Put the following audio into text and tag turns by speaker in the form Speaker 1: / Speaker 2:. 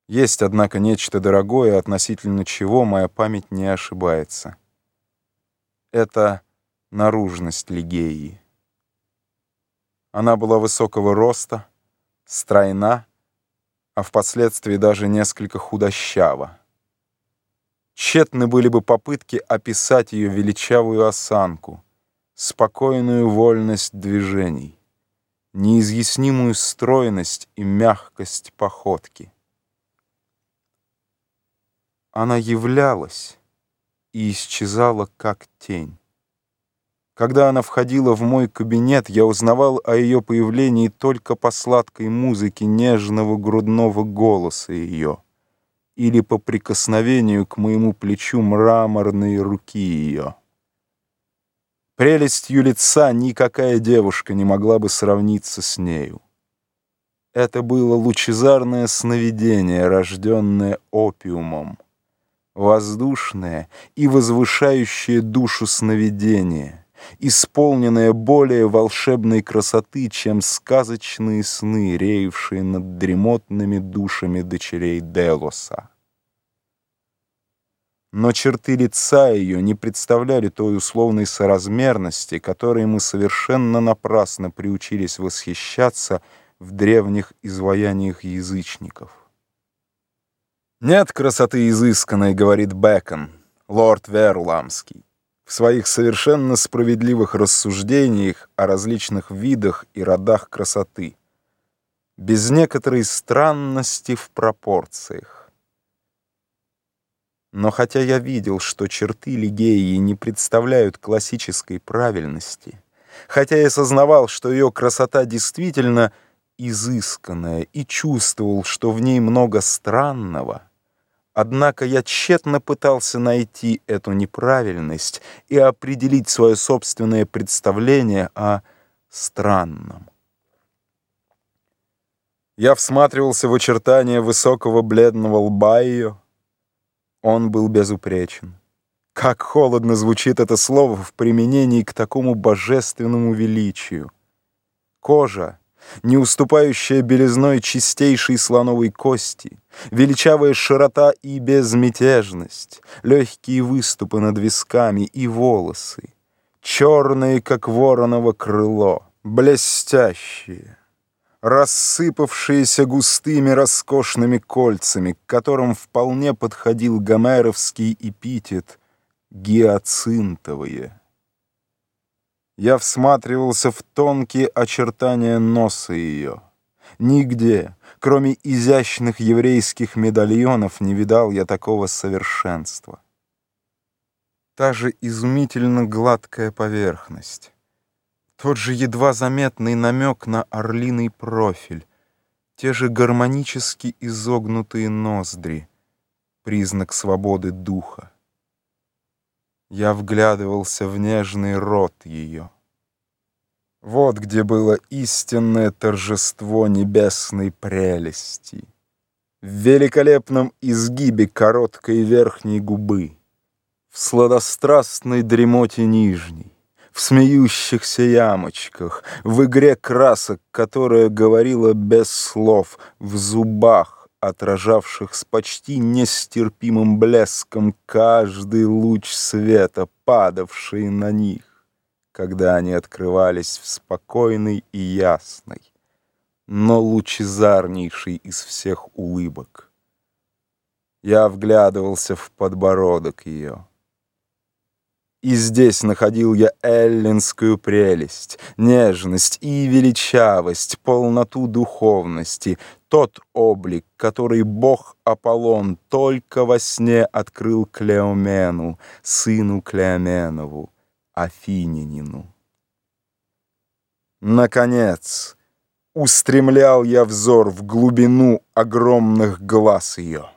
Speaker 1: Есть, однако, нечто дорогое, относительно чего моя память не ошибается. Это наружность Лигеи. Она была высокого роста, стройна, а впоследствии даже несколько худощава. Тщетны были бы попытки описать ее величавую осанку, спокойную вольность движений, неизъяснимую стройность и мягкость походки. Она являлась и исчезала, как тень. Когда она входила в мой кабинет, я узнавал о ее появлении только по сладкой музыке нежного грудного голоса ее или по прикосновению к моему плечу мраморной руки ее. Прелестью лица никакая девушка не могла бы сравниться с нею. Это было лучезарное сновидение, рожденное опиумом, воздушное и возвышающее душу сновидение, исполненное более волшебной красоты, чем сказочные сны, реевшие над дремотными душами дочерей Делоса. Но черты лица ее не представляли той условной соразмерности, которой мы совершенно напрасно приучились восхищаться в древних изваяниях язычников. «Нет красоты изысканной, — говорит Бэкон, лорд Веруламский, в своих совершенно справедливых рассуждениях о различных видах и родах красоты, без некоторой странности в пропорциях. Но хотя я видел, что черты Лигеи не представляют классической правильности, хотя я сознавал, что ее красота действительно изысканная и чувствовал, что в ней много странного, однако я тщетно пытался найти эту неправильность и определить свое собственное представление о странном. Я всматривался в очертания высокого бледного лба ее. Он был безупречен. Как холодно звучит это слово в применении к такому божественному величию. Кожа, не уступающая белизной чистейшей слоновой кости, величавая широта и безмятежность, легкие выступы над висками и волосы, черные, как вороново крыло, блестящие, рассыпавшиеся густыми роскошными кольцами, к которым вполне подходил гомеровский эпитет «гиацинтовые». Я всматривался в тонкие очертания носа ее. Нигде, кроме изящных еврейских медальонов, не видал я такого совершенства. Та же изумительно гладкая поверхность, тот же едва заметный намек на орлиный профиль, те же гармонически изогнутые ноздри, признак свободы духа. Я вглядывался в нежный рот ее. Вот где было истинное торжество небесной прелести. В великолепном изгибе короткой верхней губы, в сладострастной дремоте нижней, в смеющихся ямочках, в игре красок, которая говорила без слов, в зубах, отражавших с почти нестерпимым блеском каждый луч света, падавший на них, когда они открывались в спокойной и ясной, но лучезарнейшей из всех улыбок. Я вглядывался в подбородок ее. И здесь находил я эллинскую прелесть, нежность и величавость, полноту духовности, тот облик, который бог Аполлон только во сне открыл Клеомену, сыну Клеоменову, афинянину. Наконец, устремлял я взор в глубину огромных глаз ее.